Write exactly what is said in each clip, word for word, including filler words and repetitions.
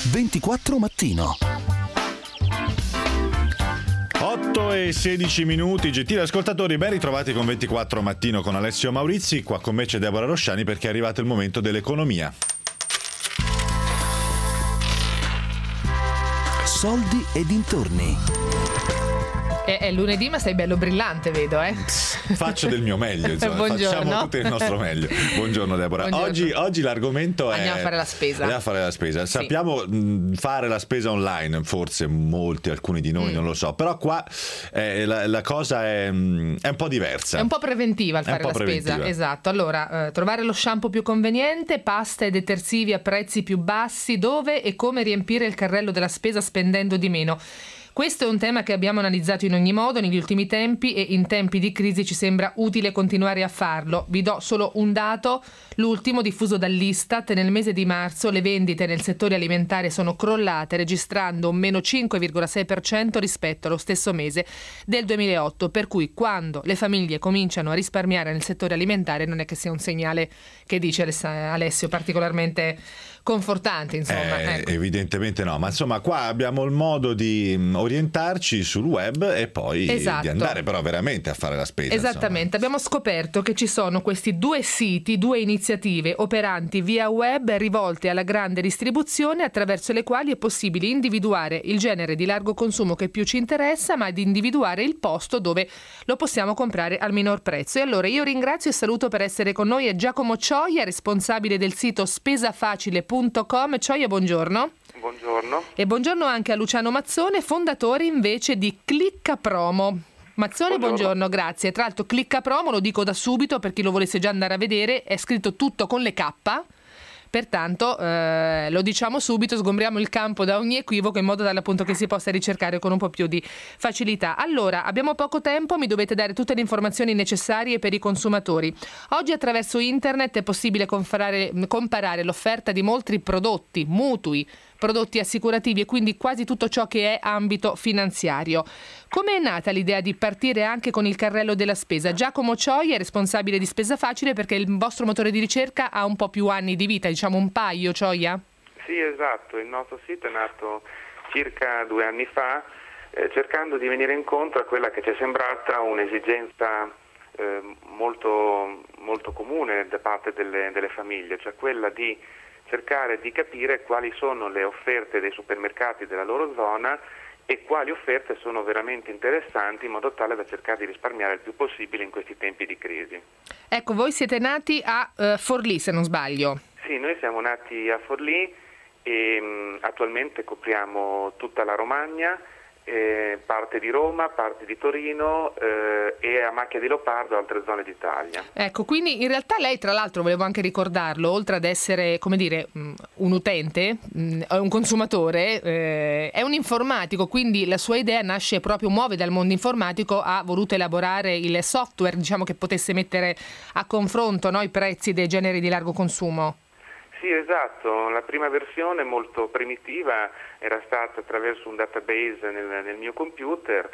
ventiquattro Mattino. otto e sedici minuti, gentili ascoltatori, ben ritrovati con ventiquattro Mattino con Alessio Maurizi. Qua con me c'è Deborah Rosciani perché è arrivato il momento dell'economia. Soldi e dintorni. È, è lunedì, ma sei bello brillante, vedo, eh? Faccio del mio meglio, insomma. Facciamo tutti il nostro meglio. Buongiorno Deborah. Buongiorno. Oggi, oggi l'argomento è andiamo a fare la spesa. Andiamo a fare la spesa. Sì. Sappiamo mh, fare la spesa online, forse molti, alcuni di noi, mm. non lo so. Però qua eh, la, la cosa è, mh, è un po' diversa. È un po' preventiva il fare la preventiva. spesa. Esatto. Allora, eh, trovare lo shampoo più conveniente, pasta e detersivi a prezzi più bassi, dove e come riempire il carrello della spesa spendendo di meno. Questo è un tema che abbiamo analizzato in ogni modo negli ultimi tempi e in tempi di crisi ci sembra utile continuare a farlo. Vi do solo un dato, l'ultimo diffuso dall'Istat: nel mese di marzo le vendite nel settore alimentare sono crollate, registrando un meno cinque virgola sei per cento rispetto allo stesso mese del duemilaotto, per cui quando le famiglie cominciano a risparmiare nel settore alimentare non è che sia un segnale, che dice Alessio, particolarmente confortante, insomma. Eh, ecco. Evidentemente no, ma insomma qua abbiamo il modo di orientarci sul web e poi esatto. di andare però veramente a fare la spesa. Esattamente, insomma. abbiamo scoperto che ci sono questi due siti, due iniziative operanti via web rivolte alla grande distribuzione, attraverso le quali è possibile individuare il genere di largo consumo che più ci interessa, ma di individuare il posto dove lo possiamo comprare al minor prezzo. E allora io ringrazio e saluto per essere con noi è Giacomo Cioia, responsabile del sito spesafacile punto com. Cioia, buongiorno. Buongiorno. E buongiorno anche a Luciano Mazzone, fondatore invece di Clicca Promo. Mazzone, buongiorno. buongiorno, grazie. Tra l'altro Clicca Promo, lo dico da subito per chi lo volesse già andare a vedere, è scritto tutto con le K, pertanto eh, lo diciamo subito, sgombriamo il campo da ogni equivoco in modo tale appunto che si possa ricercare con un po' più di facilità. Allora, abbiamo poco tempo, mi dovete dare tutte le informazioni necessarie per i consumatori. Oggi attraverso internet è possibile comparare, comparare l'offerta di molti prodotti, mutui, prodotti assicurativi e quindi quasi tutto ciò che è ambito finanziario. Come è nata l'idea di partire anche con il carrello della spesa? Giacomo Cioia è responsabile di Spesa Facile perché il vostro motore di ricerca ha un po' più anni di vita, diciamo un paio, Cioia? Sì, esatto, il nostro sito è nato circa due anni fa eh, cercando di venire incontro a quella che ci è sembrata un'esigenza eh, molto, molto comune da parte delle, delle famiglie, cioè quella di cercare di capire quali sono le offerte dei supermercati della loro zona e quali offerte sono veramente interessanti in modo tale da cercare di risparmiare il più possibile in questi tempi di crisi. Ecco, voi siete nati a uh, Forlì, se non sbaglio. Sì, noi siamo nati a Forlì e mh, attualmente copriamo tutta la Romagna, eh, parte di Roma, parte di Torino eh, e a macchia di leopardo altre zone d'Italia. Ecco, quindi in realtà lei, tra l'altro, volevo anche ricordarlo, oltre ad essere, come dire, un utente, un consumatore, eh, è un informatico, quindi la sua idea nasce proprio, muove dal mondo informatico, ha voluto elaborare il software, diciamo, che potesse mettere a confronto, no, i prezzi dei generi di largo consumo. Sì, esatto, la prima versione molto primitiva era stata attraverso un database nel, nel mio computer.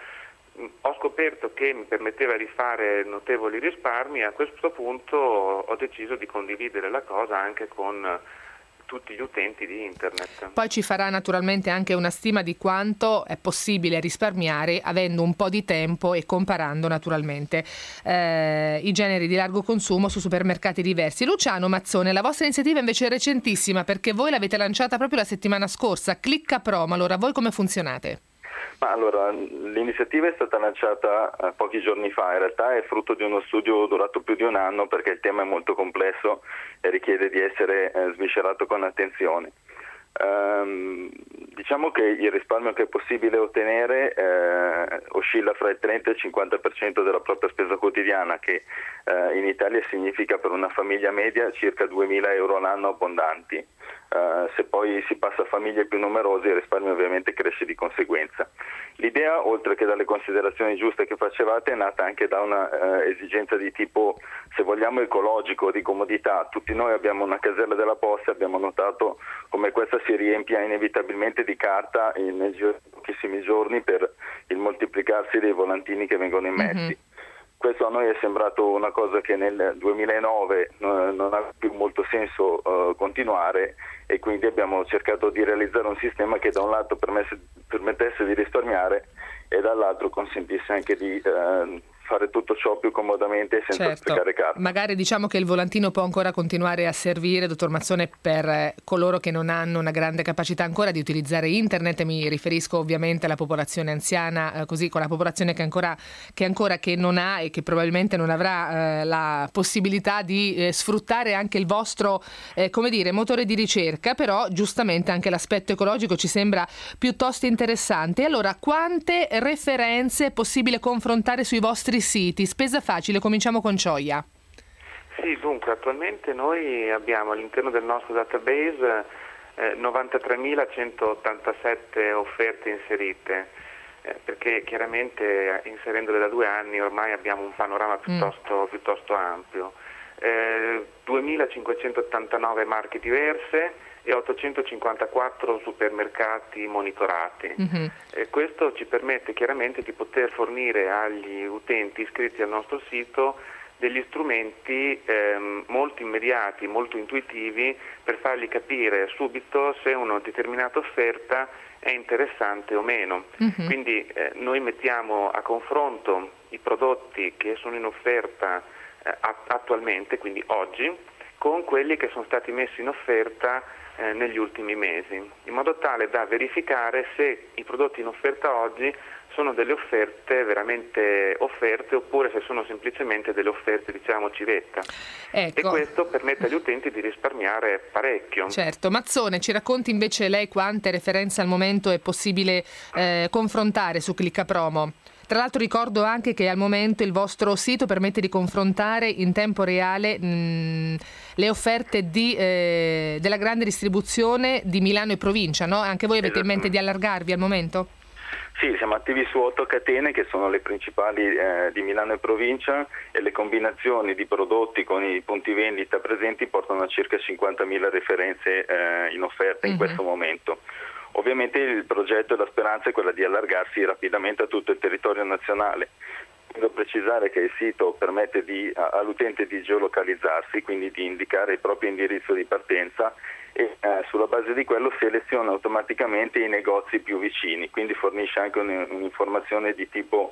Ho scoperto che mi permetteva di fare notevoli risparmi e a questo punto ho deciso di condividere la cosa anche con tutti gli utenti di internet. Poi ci farà naturalmente anche una stima di quanto è possibile risparmiare avendo un po' di tempo e comparando naturalmente eh, i generi di largo consumo su supermercati diversi. Luciano Mazzone, la vostra iniziativa invece è recentissima perché voi l'avete lanciata proprio la settimana scorsa, Clicca Promo. Allora, voi come funzionate? Ma allora, l'iniziativa è stata lanciata eh, pochi giorni fa, in realtà è frutto di uno studio durato più di un anno perché il tema è molto complesso e richiede di essere eh, sviscerato con attenzione. Um, diciamo che il risparmio che è possibile ottenere eh, oscilla fra il trenta e il cinquanta per cento della propria spesa quotidiana, che eh, in Italia significa per una famiglia media circa duemila euro all'anno abbondanti. Uh, se poi si passa a famiglie più numerose il risparmio ovviamente cresce di conseguenza. L'idea, oltre che dalle considerazioni giuste che facevate, è nata anche da una uh, esigenza di tipo, se vogliamo, ecologico, di comodità. Tutti noi abbiamo una casella della posta, abbiamo notato come questa si riempia inevitabilmente di carta in, nel giro di pochissimi giorni per il moltiplicarsi dei volantini che vengono immessi. Mm-hmm. Questo a noi è sembrato una cosa che nel duemilanove non, non ha più molto senso uh, continuare, e quindi abbiamo cercato di realizzare un sistema che da un lato permesse, permettesse di risparmiare e dall'altro consentisse anche di uh, fare tutto ciò più comodamente e senza certo. sprecare carta. Magari diciamo che il volantino può ancora continuare a servire, dottor Mazzone, per eh, coloro che non hanno una grande capacità ancora di utilizzare internet. Mi riferisco ovviamente alla popolazione anziana, eh, così con la popolazione che ancora che ancora che non ha e che probabilmente non avrà eh, la possibilità di eh, sfruttare anche il vostro eh, come dire motore di ricerca, però giustamente anche l'aspetto ecologico ci sembra piuttosto interessante. Allora, quante referenze è possibile confrontare sui vostri siti? Spesa facile, cominciamo con Cioia. Sì, dunque attualmente noi abbiamo all'interno del nostro database eh, novantatremilacentottantasette offerte inserite, eh, perché chiaramente eh, inserendole da due anni ormai abbiamo un panorama piuttosto, mm. piuttosto ampio. Eh, duemilacinquecentottantanove marche diverse e ottocentocinquantaquattro supermercati monitorati. Mm-hmm. E questo ci permette chiaramente di poter fornire agli utenti iscritti al nostro sito degli strumenti ehm, molto immediati, molto intuitivi, per fargli capire subito se una determinata offerta è interessante o meno. Mm-hmm. Quindi eh, noi mettiamo a confronto i prodotti che sono in offerta eh, attualmente, quindi oggi, con quelli che sono stati messi in offerta eh, negli ultimi mesi, in modo tale da verificare se i prodotti in offerta oggi sono delle offerte veramente offerte oppure se sono semplicemente delle offerte, diciamo, civetta. Ecco. E questo permette agli utenti di risparmiare parecchio. Certo. Mazzone, ci racconti invece lei quante referenze al momento è possibile eh, confrontare su Clicca Promo? Tra l'altro ricordo anche che al momento il vostro sito permette di confrontare in tempo reale mh, le offerte di, eh, della grande distribuzione di Milano e provincia, no? Anche voi avete in mente di allargarvi al momento? Sì, siamo attivi su otto catene che sono le principali eh, di Milano e provincia, e le combinazioni di prodotti con i punti vendita presenti portano a circa cinquantamila referenze eh, in offerta in mm-hmm. questo momento. Ovviamente il progetto e la speranza è quella di allargarsi rapidamente a tutto il territorio nazionale. Devo precisare che il sito permette di, all'utente di geolocalizzarsi, quindi di indicare il proprio indirizzo di partenza, e eh, sulla base di quello seleziona automaticamente i negozi più vicini, quindi fornisce anche un, un'informazione di tipo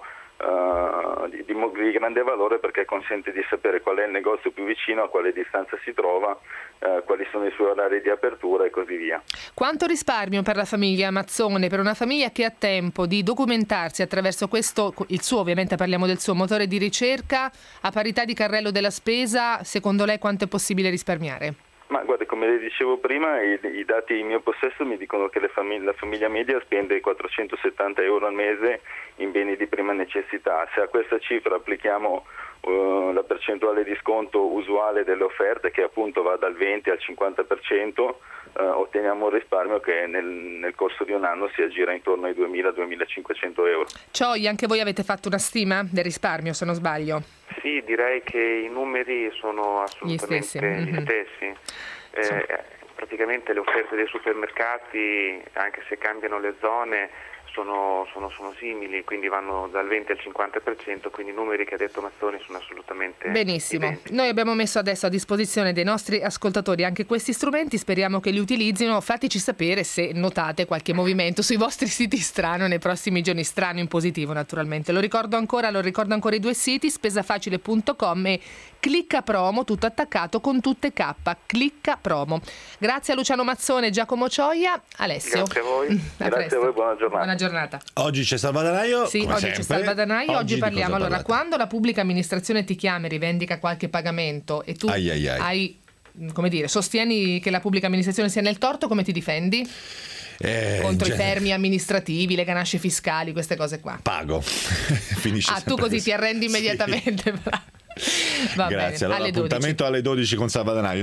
uh, di, di, di grande valore, perché consente di sapere qual è il negozio più vicino, a quale distanza si trova, uh, quali sono i suoi orari di apertura e così via. Quanto risparmio per la famiglia Mazzone, per una famiglia che ha tempo di documentarsi attraverso questo, il suo, ovviamente parliamo del suo motore di ricerca, a parità di carrello della spesa, secondo lei quanto è possibile risparmiare? Ma guarda, come le dicevo prima, i, i dati in mio possesso mi dicono che le famig- la famiglia media spende quattrocentosettanta euro al mese in beni di prima necessità. Se a questa cifra applichiamo uh, la percentuale di sconto usuale delle offerte, che appunto va dal venti al cinquanta per cento, uh, otteniamo un risparmio che nel, nel corso di un anno si aggira intorno ai duemila duemilacinquecento euro. Cioi, anche voi avete fatto una stima del risparmio, se non sbaglio? Sì, direi che i numeri sono assolutamente gli stessi. Gli mm-hmm. stessi. Eh, sì. Praticamente le offerte dei supermercati, anche se cambiano le zone, sono, sono, sono simili, quindi vanno dal venti al cinquanta per cento, quindi i numeri che ha detto Mazzoni sono assolutamente benissimo. Identici. Noi abbiamo messo adesso a disposizione dei nostri ascoltatori anche questi strumenti, speriamo che li utilizzino. Fateci sapere se notate qualche movimento sui vostri siti strano nei prossimi giorni, strano in positivo naturalmente. Lo ricordo ancora, lo ricordo ancora i due siti, spesafacile punto com e Clicca Promo, tutto attaccato con tutte K, Clicca Promo. Grazie a Luciano Mazzone e Giacomo Cioia. Alessio. Grazie a voi. A Grazie a voi, buona giornata. Buona giornata. Oggi c'è Salvadanaio. Sì, come oggi sempre. c'è Salvadanaio. Oggi, oggi parliamo. Allora, parlate? Quando la pubblica amministrazione ti chiama e rivendica qualche pagamento e tu ai ai ai. hai, come dire, sostieni che la pubblica amministrazione sia nel torto, come ti difendi? Eh, Contro i genere. fermi amministrativi, le ganasce fiscali, queste cose qua. Pago. Finisce Ah, tu così così. ti arrendi immediatamente. Sì. Va Grazie. bene. Allora, alle appuntamento dodici. alle dodici con Salvadanaio.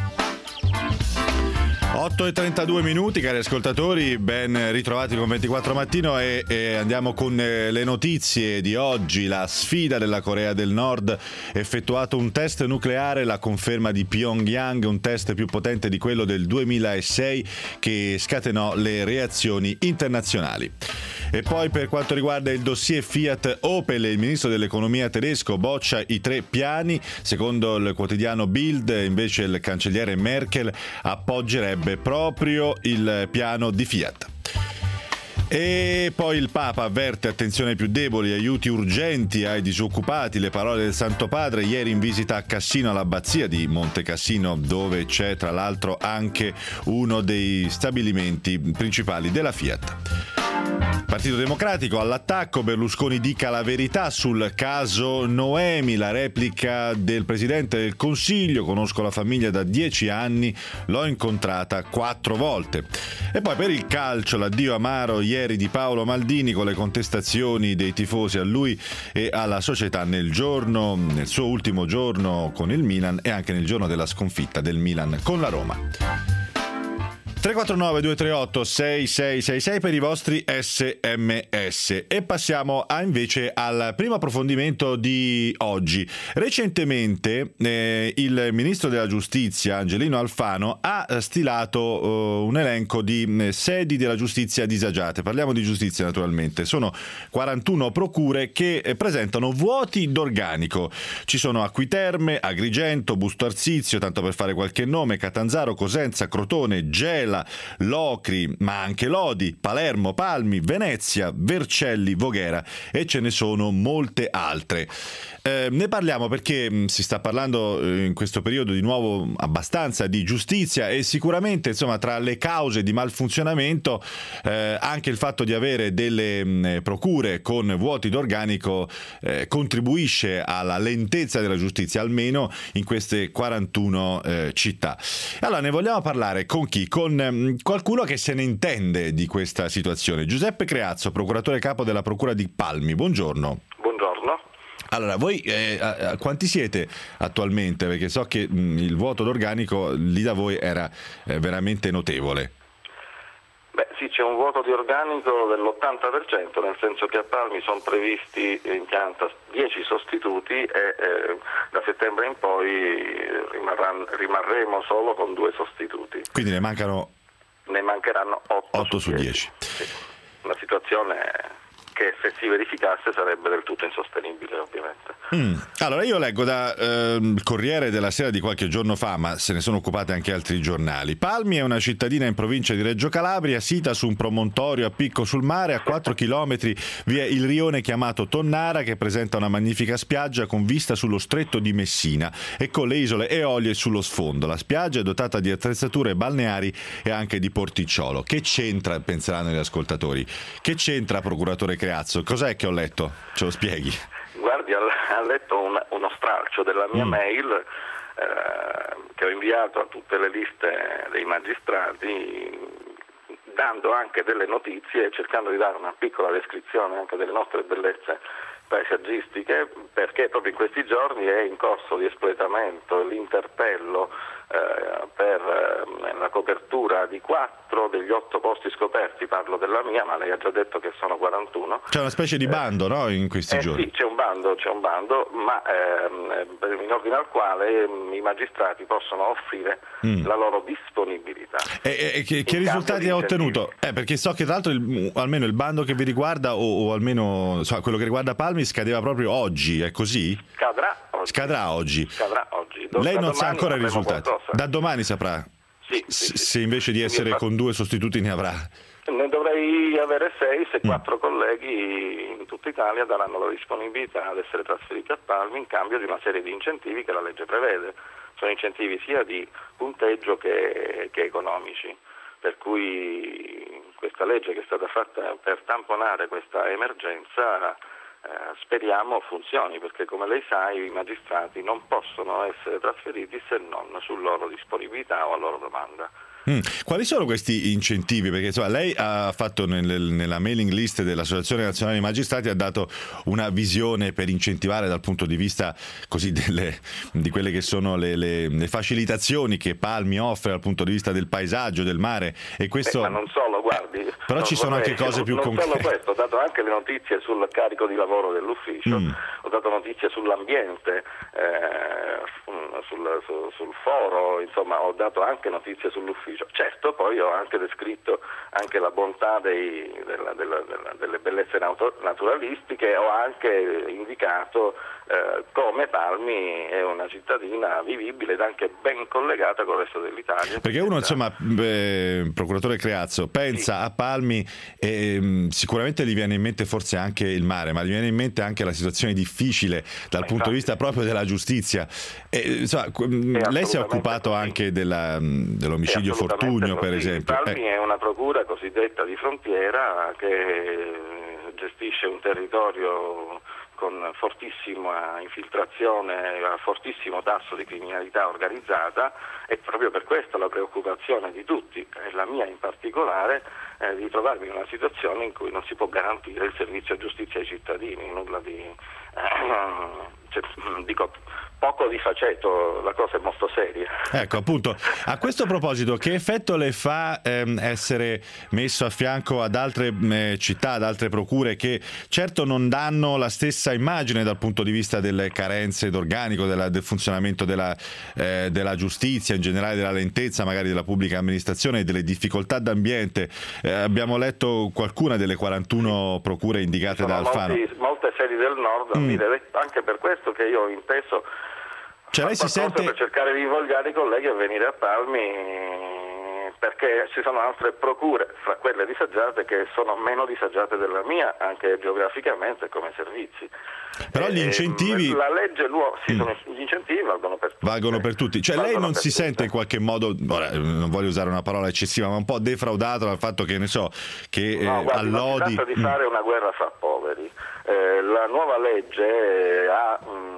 otto e trentadue minuti, cari ascoltatori, ben ritrovati con ventiquattro Mattino e, e andiamo con eh, le notizie di oggi. La sfida della Corea del Nord, effettuato un test nucleare, la conferma di Pyongyang, un test più potente di quello del duemilasei che scatenò le reazioni internazionali. E poi per quanto riguarda il dossier Fiat Opel, il ministro dell'economia tedesco boccia i tre piani. Secondo il quotidiano Bild, invece, il cancelliere Merkel appoggerebbe proprio il piano di Fiat. E poi il Papa avverte attenzione ai più deboli, aiuti urgenti ai disoccupati, le parole del Santo Padre ieri in visita a Cassino, all'abbazia di Monte Cassino, dove c'è tra l'altro anche uno dei stabilimenti principali della Fiat. Partito Democratico all'attacco, Berlusconi dica la verità sul caso Noemi, la replica del Presidente del Consiglio, conosco la famiglia da dieci anni, l'ho incontrata quattro volte. E poi per il calcio, l'addio amaro ieri di Paolo Maldini con le contestazioni dei tifosi a lui e alla società nel giorno, nel suo ultimo giorno con il Milan e anche nel giorno della sconfitta del Milan con la Roma. tre quattro nove due tre otto sei sei sei sei per i vostri sms. E passiamo a, invece al primo approfondimento di oggi. Recentemente eh, il ministro della giustizia Angelino Alfano ha stilato uh, un elenco di uh, sedi della giustizia disagiate. Parliamo di giustizia, naturalmente. Sono quarantuno procure che eh, presentano vuoti d'organico. Ci sono Acquiterme, Agrigento, Busto Arsizio, tanto per fare qualche nome, Catanzaro, Cosenza, Crotone, Gela, Locri, ma anche Lodi, Palermo, Palmi, Venezia, Vercelli, Voghera, e ce ne sono molte altre. Eh, ne parliamo perché mh, si sta parlando eh, in questo periodo di nuovo abbastanza di giustizia, e sicuramente, insomma, tra le cause di malfunzionamento eh, anche il fatto di avere delle mh, procure con vuoti d'organico eh, contribuisce alla lentezza della giustizia, almeno in queste quarantuno eh, città. Allora ne vogliamo parlare con chi? Con mh, qualcuno che se ne intende di questa situazione. Giuseppe Creazzo, procuratore capo della Procura di Palmi. Buongiorno. Buongiorno. Allora, voi eh, a, a quanti siete attualmente? Perché so che mh, il vuoto d'organico lì da voi era eh, veramente notevole. Beh sì, c'è un vuoto di organico dell'ottanta per cento, nel senso che a Palmi sono previsti in pianta dieci sostituti e eh, da settembre in poi rimarremo solo con due sostituti. Quindi ne mancano? Ne mancheranno otto su dieci. Sì. Una situazione che se si verificasse sarebbe del tutto insostenibile, ovviamente. Mm. Allora io leggo da eh, il Corriere della Sera di qualche giorno fa, ma se ne sono occupati anche altri giornali. Palmi è una cittadina in provincia di Reggio Calabria, sita su un promontorio a picco sul mare. A quattro chilometri vi è il rione chiamato Tonnara, che presenta una magnifica spiaggia con vista sullo stretto di Messina e con le isole Eolie sullo sfondo. La spiaggia è dotata di attrezzature balneari e anche di porticciolo. Che c'entra, penseranno gli ascoltatori, che c'entra, procuratore Creazzo? Cos'è che ho letto? Ce lo spieghi? Guardi, ha letto un, uno stralcio della mia mm. mail eh, che ho inviato a tutte le liste dei magistrati, dando anche delle notizie e cercando di dare una piccola descrizione anche delle nostre bellezze paesaggistiche, perché proprio in questi giorni è in corso di espletamento l'interpello eh, per eh, la copertura di quattro degli otto posti scoperti. Parlo della mia, ma lei ha già detto che sono quarantuno. C'è una specie di bando, eh, no, in questi eh, giorni? Sì, c'è un bando, c'è un bando, ma ehm, in ordine al quale ehm, i magistrati possono offrire mm. la loro disponibilità. E, e che, che risultati ha ottenuto? Eh, perché so che tra l'altro il, almeno il bando che vi riguarda, o, o almeno so, quello che riguarda Palmi, scadeva proprio oggi, è così? Scadrà oggi. Scadrà oggi. Scadrà oggi. Lei non sa ancora i risultati. Qualcosa. Da domani saprà. Sì, sì, se sì. invece di essere infatti, con due sostituti ne avrà. Ne dovrei avere sei se mm. quattro colleghi in tutta Italia daranno la disponibilità ad essere trasferiti a Palmi in cambio di una serie di incentivi che la legge prevede. Sono incentivi sia di punteggio che, che economici. Per cui questa legge che è stata fatta per tamponare questa emergenza eh, speriamo funzioni, perché come lei sa i magistrati non possono essere trasferiti se non su loro disponibilità o a loro domanda. Mm. Quali sono questi incentivi? Perché insomma, lei ha fatto nel, nella mailing list dell'Associazione Nazionale dei Magistrati, ha dato una visione per incentivare dal punto di vista così delle, di quelle che sono le, le, le facilitazioni che Palmi offre dal punto di vista del paesaggio, del mare, e questo... Eh, ma non solo, guardi. Eh, però ci sono vorrei, anche cose non, più non concrete. Non solo questo, ho dato anche le notizie sul carico di lavoro dell'ufficio, mm. ho dato notizie sull'ambiente, eh, sul, sul, sul foro, insomma ho dato anche notizie sull'ufficio. Certo, poi ho anche descritto anche la bontà dei, della, della, della, delle bellezze nato- naturalistiche. Ho anche indicato eh, come Palmi è una cittadina vivibile ed anche ben collegata con il resto dell'Italia. Perché uno, insomma, eh, procuratore Creazzo, pensa sì. a Palmi e mh, sicuramente gli viene in mente forse anche il mare, ma gli viene in mente anche la situazione difficile dal ma punto infatti. di vista proprio della giustizia. E, insomma, lei si è occupato così. anche della, dell'omicidio Fortunio, per esempio. Palmi eh. è una procura cosiddetta di frontiera che gestisce un territorio con fortissima infiltrazione, fortissimo tasso di criminalità organizzata, e proprio per questo la preoccupazione di tutti, e la mia in particolare, è di trovarmi in una situazione in cui non si può garantire il servizio giustizia ai cittadini, nulla di eh, cioè, dico poco di faceto, la cosa è molto seria. Ecco, appunto, a questo proposito, che effetto le fa ehm, essere messo a fianco ad altre eh, città, ad altre procure che certo non danno la stessa immagine dal punto di vista delle carenze d'organico, della, del funzionamento della, eh, della giustizia, in generale della lentezza magari della pubblica amministrazione e delle difficoltà d'ambiente? Eh, abbiamo letto qualcuna delle quarantuno procure indicate da Alfano. Molti, molte sedi del nord, mm. anche per questo che io ho inteso Cioè lei si sente... per cercare di invogliare i colleghi a venire a Palmi, perché ci sono altre procure, fra quelle disagiate, che sono meno disagiate della mia, anche geograficamente come servizi. Però gli incentivi... La legge, sì, sono, gli incentivi valgono per tutti. Valgono per tutti. Cioè lei non si tutte. sente in qualche modo, ora, non voglio usare una parola eccessiva, ma un po' defraudato dal fatto che, ne so, che no, eh, guardi, allodi... non si tratta di fare una guerra fra poveri. Eh, la nuova legge ha... Mh,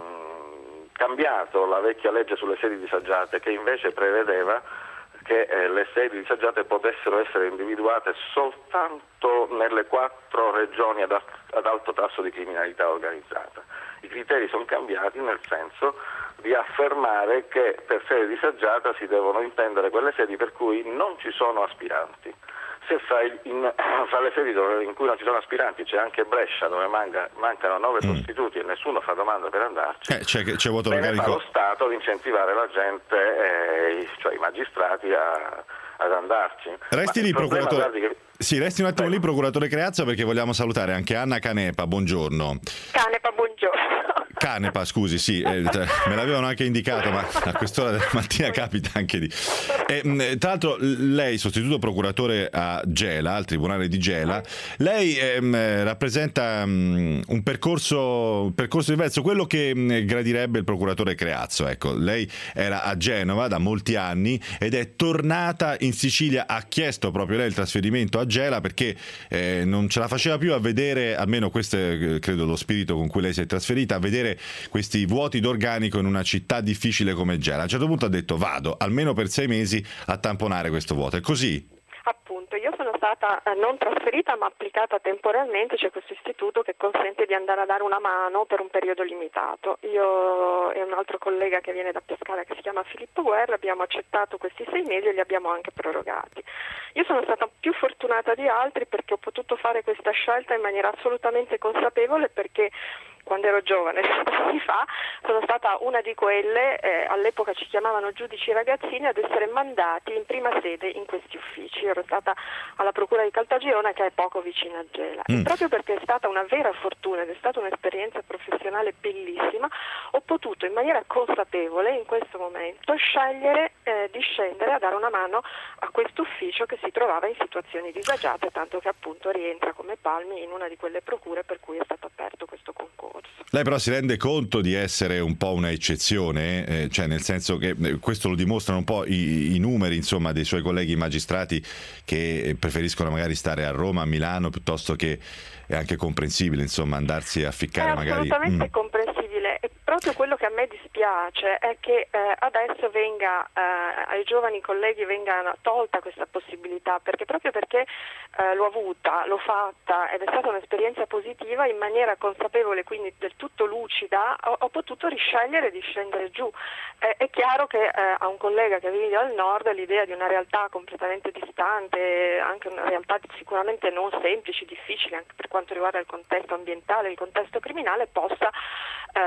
cambiato la vecchia legge sulle sedi disagiate, che invece prevedeva che eh, le sedi disagiate potessero essere individuate soltanto nelle quattro regioni ad, ad alto tasso di criminalità organizzata. I criteri sono cambiati nel senso di affermare che per sede disagiata si devono intendere quelle sedi per cui non ci sono aspiranti. Se fra, il, in, fra le sedi dove, in cui non ci sono aspiranti c'è anche Brescia, dove manca, mancano nove mm. sostituti e nessuno fa domanda per andarci, eh, c'è, c'è vuoto bene fa organico. lo Stato di incentivare la gente, eh, cioè i magistrati, a, ad andarci. Resti lì, procuratore. Che... Sì, resti un attimo Beh. lì, procuratore Creazzo, perché vogliamo salutare anche Anna Canepa. Buongiorno. Canepa, buongiorno. Canepa, scusi, sì, eh, me l'avevano anche indicato, ma a quest'ora della mattina capita anche di... Eh, tra l'altro lei, sostituto procuratore a Gela, al Tribunale di Gela, lei ehm, rappresenta um, un percorso, un percorso diverso, quello che um, gradirebbe il procuratore Creazzo. Ecco, lei era a Genova da molti anni ed è tornata in Sicilia, ha chiesto proprio lei il trasferimento a Gela perché eh, non ce la faceva più a vedere, almeno questo è credo lo spirito con cui lei si è trasferita, a vedere questi vuoti d'organico in una città difficile come Gela. A un certo punto ha detto vado almeno per sei mesi a tamponare questo vuoto. È così? Appunto, io sono stata eh, non trasferita ma applicata temporaneamente. C'è questo istituto che consente di andare a dare una mano per un periodo limitato. Io e un altro collega che viene da Pescara, che si chiama Filippo Guerra, abbiamo accettato questi sei mesi e li abbiamo anche prorogati. Io sono stata più fortunata di altri perché ho potuto fare questa scelta in maniera assolutamente consapevole, perché quando ero giovane, anni fa, sono stata una di quelle, eh, all'epoca ci chiamavano giudici ragazzini, ad essere mandati in prima sede in questi uffici. Ero stata alla Procura di Caltagirone, che è poco vicina a Gela. Mm. E proprio perché è stata una vera fortuna ed è stata un'esperienza professionale bellissima, ho potuto in maniera consapevole in questo momento scegliere eh, di scendere a dare una mano a questo ufficio che si trovava in situazioni disagiate, tanto che appunto rientra come Palmi in una di quelle procure per cui è stato aperto questo concorso. Lei però si rende conto di essere un po' una eccezione, eh? Cioè nel senso che questo lo dimostrano un po' i, i numeri, insomma, dei suoi colleghi magistrati che preferiscono magari stare a Roma, a Milano, piuttosto che è anche comprensibile, insomma, andarsi a ficcare è magari... assolutamente mm. comprensibile. E proprio quello che a me dispiace è che eh, adesso venga eh, ai giovani colleghi venga tolta questa possibilità, perché proprio perché eh, l'ho avuta, l'ho fatta ed è stata un'esperienza positiva, in maniera consapevole, quindi del tutto lucida, ho, ho potuto riscegliere di scendere giù. Eh, è chiaro che eh, a un collega che vive al nord l'idea di una realtà completamente distante, anche una realtà sicuramente non semplice, difficile anche per quanto riguarda il contesto ambientale, il contesto criminale, possa eh, come dire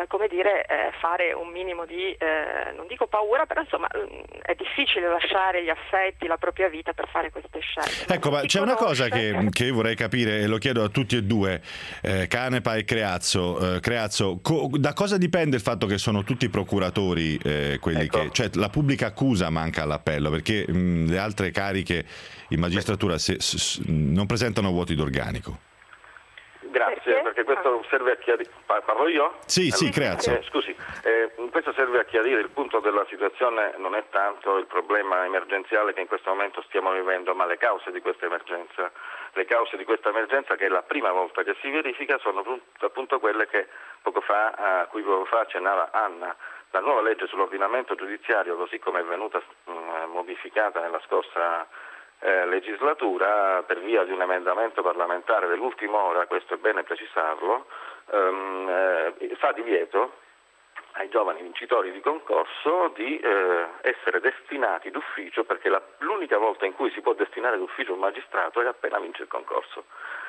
dire, eh, fare un minimo di, eh, non dico paura, però insomma è difficile lasciare gli affetti, la propria vita per fare queste scelte. Ecco, ma c'è una cosa che, che vorrei capire e lo chiedo a tutti e due, eh, Canepa e Creazzo. Eh, Creazzo, co- da cosa dipende il fatto che sono tutti procuratori, eh, quelli ecco. che, cioè la pubblica accusa manca all'appello, perché mh, le altre cariche in magistratura se, s- non presentano vuoti d'organico? Grazie, perché, perché questo serve a chiarire. Parlo io? Sì, sì, Creazzo. Eh, scusi, eh, questo serve a chiarire il punto della situazione, non è tanto il problema emergenziale che in questo momento stiamo vivendo, ma le cause di questa emergenza. Le cause di questa emergenza, che è la prima volta che si verifica, sono appunto quelle che poco fa, a cui poco fa accennava Anna. La nuova legge sull'ordinamento giudiziario, così come è venuta mh, modificata nella scorsa Eh, legislatura per via di un emendamento parlamentare dell'ultima ora, questo è bene precisarlo, ehm, eh, fa divieto ai giovani vincitori di concorso di eh, essere destinati d'ufficio, perché la, l'unica volta in cui si può destinare d'ufficio un magistrato è appena vince il concorso.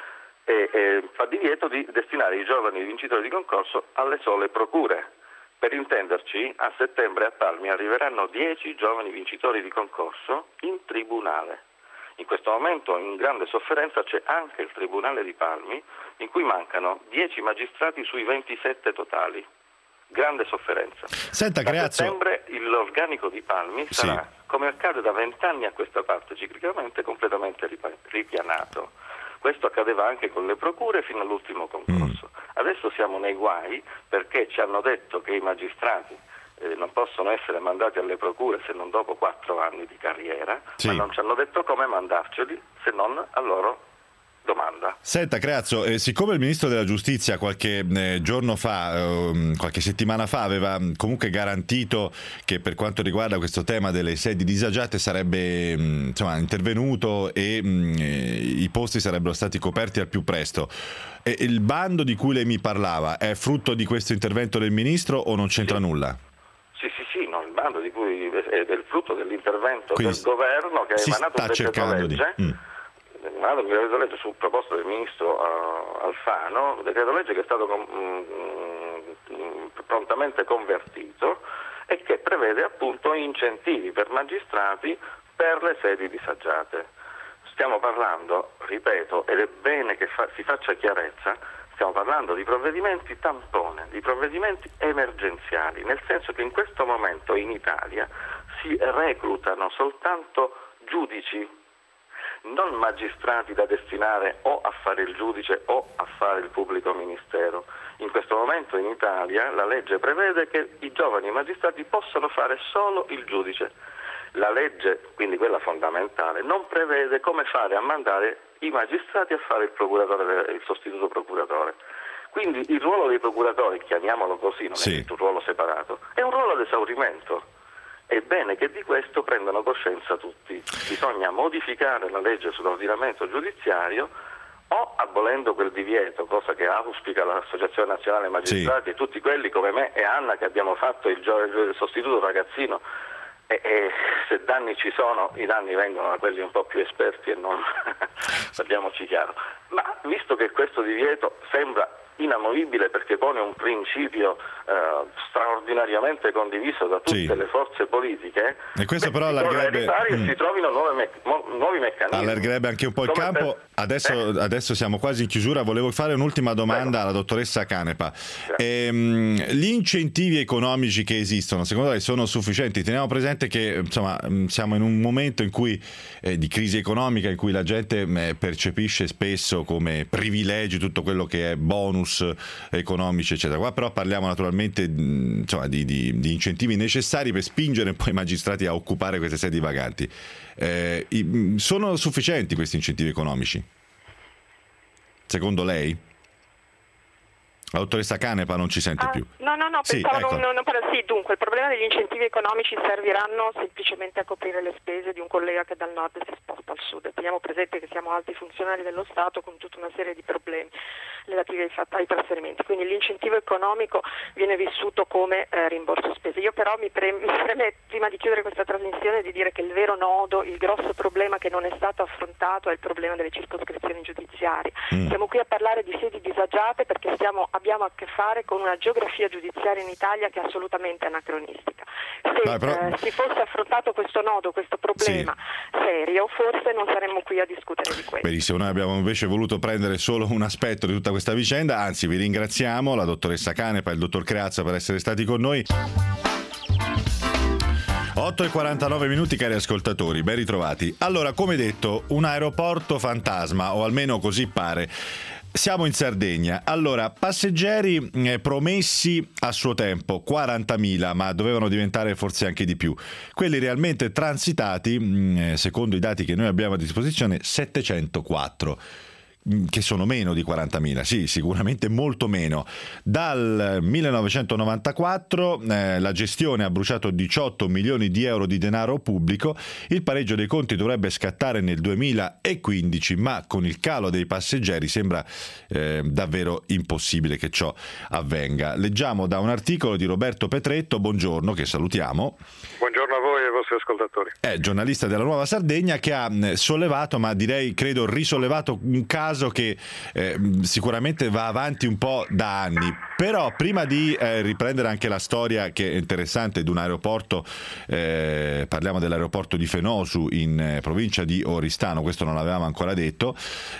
E, e fa divieto di destinare i giovani vincitori di concorso alle sole procure. Per intenderci, a settembre a Palmi arriveranno dieci giovani vincitori di concorso in tribunale. In questo momento in grande sofferenza c'è anche il Tribunale di Palmi, in cui mancano dieci magistrati sui ventisette totali. Grande sofferenza. Senta, Da Creazzo. settembre l'organico di Palmi sarà, Sì. come accade da vent'anni a questa parte, ciclicamente completamente ripa- ripianato. Questo accadeva anche con le procure fino all'ultimo concorso. Mm. Adesso siamo nei guai perché ci hanno detto che i magistrati Eh, non possono essere mandati alle procure se non dopo quattro anni di carriera, sì. ma non ci hanno detto come mandarceli se non a loro domanda. Senta, Creazzo, eh, siccome il Ministro della Giustizia qualche eh, giorno fa, eh, qualche settimana fa, aveva comunque garantito che per quanto riguarda questo tema delle sedi disagiate sarebbe mh, insomma, intervenuto e mh, eh, i posti sarebbero stati coperti al più presto. E il bando di cui lei mi parlava è frutto di questo intervento del Ministro o non c'entra Sì. nulla? Sì, sì, sì, no, il bando di cui è del frutto dell'intervento Quindi del governo che ha si emanato sta un decreto cercando di... legge, Mm. emanato un decreto legge su proposta del ministro uh, Alfano, un decreto legge che è stato com- mh, prontamente convertito e che prevede appunto incentivi per magistrati per le sedi disagiate. Stiamo parlando, ripeto, ed è bene che fa- si faccia chiarezza, stiamo parlando di provvedimenti tampone, di provvedimenti emergenziali, nel senso che in questo momento in Italia si reclutano soltanto giudici, non magistrati da destinare o a fare il giudice o a fare il pubblico ministero. In questo momento in Italia la legge prevede che i giovani magistrati possano fare solo il giudice. La legge, quindi quella fondamentale, non prevede come fare a mandare i magistrati a fare il procuratore, il sostituto procuratore. Quindi il ruolo dei procuratori, chiamiamolo così, non Sì. è un ruolo separato, è un ruolo ad esaurimento. È bene che di questo prendano coscienza tutti. Bisogna modificare la legge sull'ordinamento giudiziario o abolendo quel divieto, cosa che auspica l'Associazione Nazionale Magistrati sì. e tutti quelli come me e Anna che abbiamo fatto il, gio- il sostituto ragazzino. E, e se danni ci sono, i danni vengono da quelli un po' più esperti e non parliamoci chiaro. Ma visto che questo divieto sembra inamovibile perché pone un principio eh, straordinariamente condiviso da tutte sì. le forze politiche, e questo però allargherebbe mm. si trovino nuove me- mo- nuovi meccanismi. Allargherebbe anche un po' il Come campo. Per... Adesso, eh. adesso siamo quasi in chiusura. Volevo fare un'ultima domanda Prego. alla dottoressa Canepa. Ehm, gli incentivi economici che esistono, secondo lei sono sufficienti? Teniamo presente che insomma siamo in un momento in cui eh, di crisi economica in cui la gente eh, percepisce spesso come privilegi tutto quello che è bonus economici eccetera. Qua però parliamo naturalmente insomma, di, di, di incentivi necessari per spingere poi i magistrati a occupare queste sedi vaganti. Eh, sono sufficienti questi incentivi economici? Secondo lei? La dottoressa Canepa non ci sente ah, più. No, no, no, sì, pensavo ecco. non, non, non, sì, dunque il problema degli incentivi economici serviranno semplicemente a coprire le spese di un collega che dal nord si sposta al sud. Teniamo presente che siamo alti funzionari dello Stato con tutta una serie di problemi relativi ai, ai trasferimenti, quindi l'incentivo economico viene vissuto come eh, rimborso spese. Io però mi, pre- mi preme prima di chiudere questa trasmissione di dire che il vero nodo, il grosso problema che non è stato affrontato è il problema delle circoscrizioni giudiziarie. Mm. Siamo qui a parlare di sedi disagiate perché stiamo abbiamo a che fare con una geografia giudiziaria giudiziaria in Italia che è assolutamente anacronistica. Se Dai, però... eh, si fosse affrontato questo nodo, questo problema sì. serio, forse non saremmo qui a discutere di questo. Benissimo, noi abbiamo invece voluto prendere solo un aspetto di tutta questa vicenda, anzi vi ringraziamo, la dottoressa Canepa e il dottor Creazza, per essere stati con noi. otto e quarantanove minuti, cari ascoltatori, ben ritrovati. Allora, come detto, un aeroporto fantasma, o almeno così pare. Siamo in Sardegna. Allora, passeggeri eh, promessi a suo tempo quarantamila, ma dovevano diventare forse anche di più. Quelli realmente transitati, mh, secondo i dati che noi abbiamo a disposizione, settecentoquattro. Che sono meno di quarantamila, sì, sicuramente molto meno. Dal millenovecentonovantaquattro eh, la gestione ha bruciato diciotto milioni di euro di denaro pubblico, il pareggio dei conti dovrebbe scattare nel duemilaquindici, ma con il calo dei passeggeri sembra eh, davvero impossibile che ciò avvenga. Leggiamo da un articolo di Roberto Petretto, buongiorno, che salutiamo. Buongiorno a voi e ai vostri ascoltatori. È giornalista della Nuova Sardegna, che ha sollevato, ma direi credo risollevato, un caso che eh, sicuramente va avanti un po' da anni. Però prima di eh, riprendere anche la storia, che è interessante, di un aeroporto, eh, parliamo dell'aeroporto di Fenosu in eh, provincia di Oristano, questo non l'avevamo ancora detto,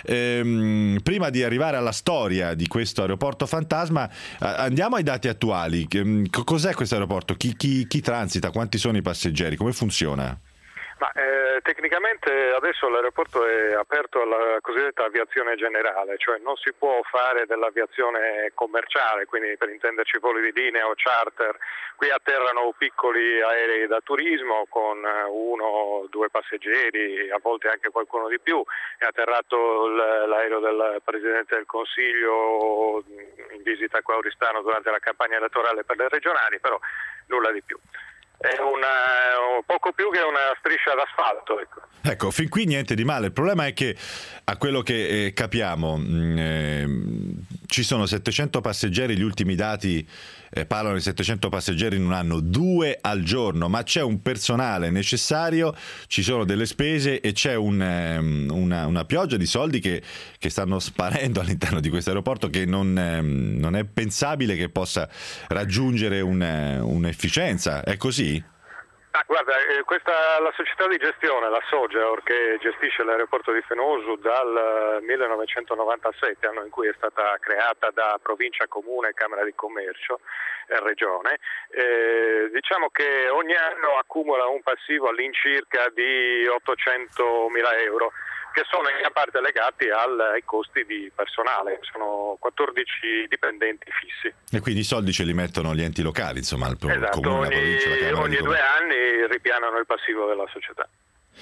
ehm, prima di arrivare alla storia di questo aeroporto fantasma eh, andiamo ai dati attuali. Cos'è questo aeroporto? Chi, chi, chi transita? Quanti sono i passeggeri? Come funziona? Ma eh, tecnicamente adesso l'aeroporto è aperto alla cosiddetta aviazione generale, cioè non si può fare dell'aviazione commerciale, quindi per intenderci voli di linea o charter. Qui atterrano piccoli aerei da turismo con uno o due passeggeri, a volte anche qualcuno di più. È atterrato l'aereo del Presidente del Consiglio in visita qua a Oristano durante la campagna elettorale per le regionali, però nulla di più. È una, poco più che una striscia d'asfalto. Ecco. ecco, fin qui niente di male. Il problema è che, a quello che eh, capiamo, mh, eh, ci sono settecento passeggeri, gli ultimi dati eh, parlano di settecento passeggeri in un anno, due al giorno, ma c'è un personale necessario, ci sono delle spese e c'è un, um, una, una pioggia di soldi che, che stanno sparendo all'interno di questo aeroporto, che non, um, non è pensabile che possa raggiungere un, uh, un'efficienza. È così? Ah, guarda, eh, questa, la società di gestione, la Sogeor, che gestisce l'aeroporto di Fenosu dal millenovecentonovantasette, anno in cui è stata creata da provincia, comune, Camera di Commercio e Regione, eh, diciamo che ogni anno accumula un passivo all'incirca di ottocentomila euro, che sono in gran parte legati al, ai costi di personale, sono quattordici dipendenti fissi. E quindi i soldi ce li mettono gli enti locali, insomma, il esatto, comune, ogni, la provincia, la Camera ogni di due anni ripianano il passivo della società.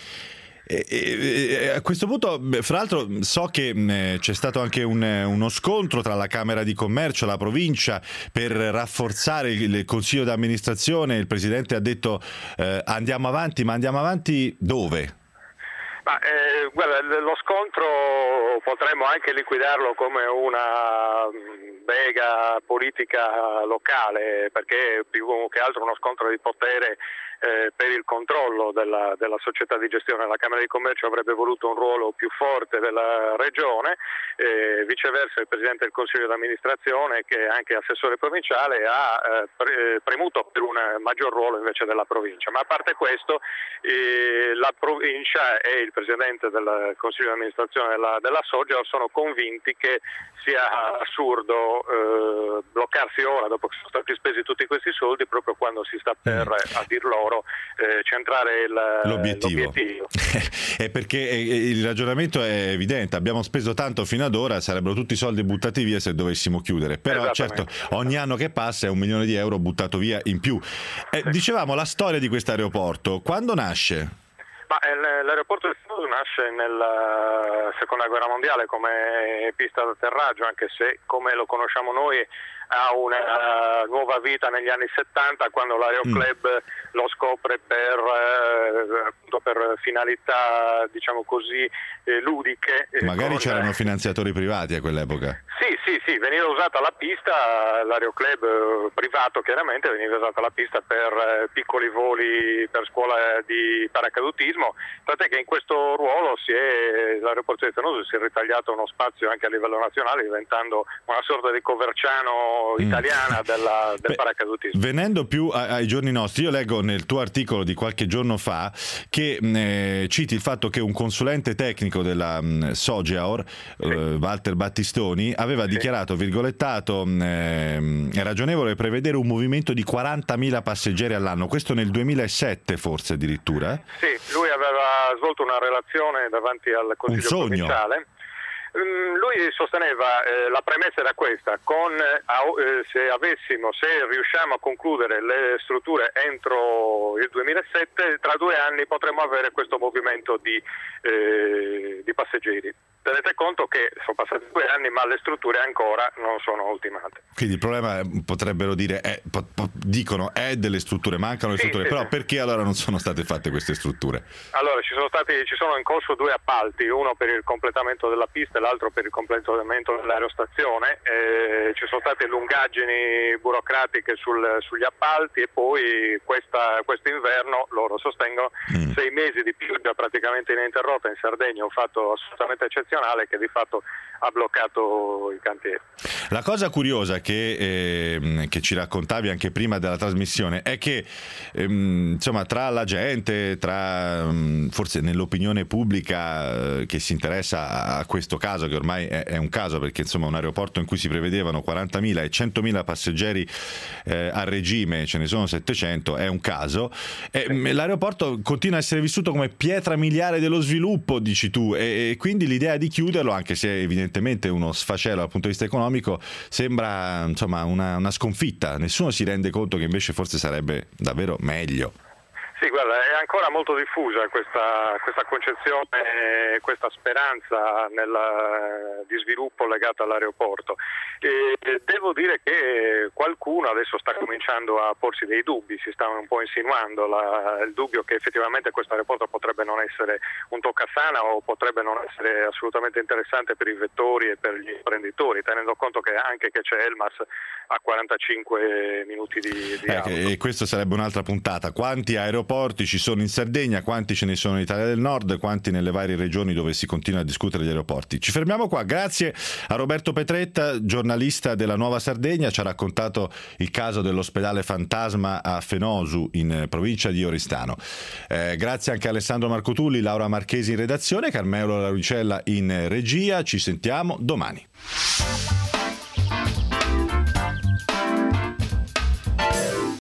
E, e, e a questo punto, fra l'altro, so che mh, c'è stato anche un, uno scontro tra la Camera di Commercio e la provincia per rafforzare il, il consiglio d'amministrazione. Il presidente ha detto eh, andiamo avanti, ma andiamo avanti dove? Ma, eh, guarda, lo scontro potremmo anche liquidarlo come una bega politica locale, perché è più che altro uno scontro di potere eh, per il controllo della, della società di gestione. La Camera di Commercio avrebbe voluto un ruolo più forte della Regione, eh, viceversa il Presidente del Consiglio d'amministrazione, che è anche assessore provinciale, ha eh, pre- premuto per un maggior ruolo invece della provincia. Ma a parte questo, eh, la provincia e il Presidente del Consiglio d'amministrazione della, della Sogeor sono convinti che sia assurdo eh, bloccarsi ora, dopo che sono stati spesi tutti questi soldi, proprio quando si sta per, a dir loro, eh, centrare il, l'obiettivo. l'obiettivo. È perché il ragionamento è evidente, abbiamo speso tanto fino ad ora, sarebbero tutti i soldi buttati via se dovessimo chiudere, però certo ogni anno che passa è un milione di euro buttato via in più. Eh, sì. Dicevamo la storia di questo aeroporto, quando nasce? Ma l'aeroporto di Fenosu nasce nella seconda guerra mondiale come pista d'atterraggio, anche se come lo conosciamo noi ha una nuova vita negli anni settanta, quando l'Aeroclub mm. lo scopre per, eh, appunto per finalità, diciamo così, eh, ludiche. Magari con... c'erano finanziatori privati a quell'epoca. Sì, sì, sì, veniva usata la pista, l'aeroclub privato chiaramente, veniva usata la pista per piccoli voli per scuola di paracadutismo, tant'è che in questo ruolo si è, l'aeroporto di Fenosa si è ritagliato uno spazio anche a livello nazionale, diventando una sorta di Coverciano italiana mm. della, del Beh, paracadutismo. Venendo più ai giorni nostri, io leggo nel tuo articolo di qualche giorno fa che eh, citi il fatto che un consulente tecnico della mh, Sogeaur, sì. eh, Walter Battistoni, aveva sì. dichiarato, virgolettato, eh, è ragionevole prevedere un movimento di quarantamila passeggeri all'anno, questo nel duemilasette forse addirittura? Sì, lui aveva svolto una relazione davanti al Consiglio provinciale. Lui sosteneva, eh, la premessa era questa, con, eh, se avessimo, se riusciamo a concludere le strutture entro il duemilasette, tra due anni potremo avere questo movimento di, eh, di passeggeri. Tenete conto che sono passati due anni ma le strutture ancora non sono ultimate. Quindi il problema potrebbero dire, è, po, po, dicono è delle strutture, mancano le sì, strutture, sì, però sì. perché allora non sono state fatte queste strutture? Allora ci sono stati, ci sono in corso due appalti, uno per il completamento della pista e l'altro per il completamento dell'aerostazione, eh, ci sono state lungaggini burocratiche sul, sugli appalti e poi questa, quest'inverno loro sostengono mm. sei mesi di pioggia praticamente ininterrotta in Sardegna, un fatto assolutamente eccezionale che di fatto ha bloccato i cantieri. La cosa curiosa che, eh, che ci raccontavi anche prima della trasmissione è che ehm, insomma tra la gente, tra forse nell'opinione pubblica eh, che si interessa a, a questo caso, che ormai è, è un caso perché insomma un aeroporto in cui si prevedevano quarantamila e centomila passeggeri eh, a regime, ce ne sono settecento, è un caso. E, sì. L'aeroporto continua a essere vissuto come pietra miliare dello sviluppo, dici tu, e, e quindi l'idea di chiuderlo, anche se evidentemente uno sfacelo dal punto di vista economico, sembra insomma una, una sconfitta. Nessuno si rende conto che invece forse sarebbe davvero meglio. Sì, guarda, è ancora molto diffusa questa, questa concezione, questa speranza nella, di sviluppo legata all'aeroporto. E devo dire che qualcuno adesso sta cominciando a porsi dei dubbi, si sta un po' insinuando la, il dubbio che effettivamente questo aeroporto potrebbe non essere un toccasana o potrebbe non essere assolutamente interessante per i vettori e per gli imprenditori, tenendo conto che anche che c'è Elmas a quarantacinque minuti di, di ecco, e questo sarebbe un'altra puntata. Quanti aeroporti ci sono in Sardegna, quanti ce ne sono in Italia del Nord, quanti nelle varie regioni dove si continua a discutere gli aeroporti. Ci fermiamo qua, grazie a Roberto Petretta, giornalista della Nuova Sardegna, ci ha raccontato il caso dell'ospedale fantasma a Fenosu in provincia di Oristano. Eh, grazie anche a Alessandro Marcotulli, Laura Marchesi in redazione, Carmelo Laricella in regia, ci sentiamo domani.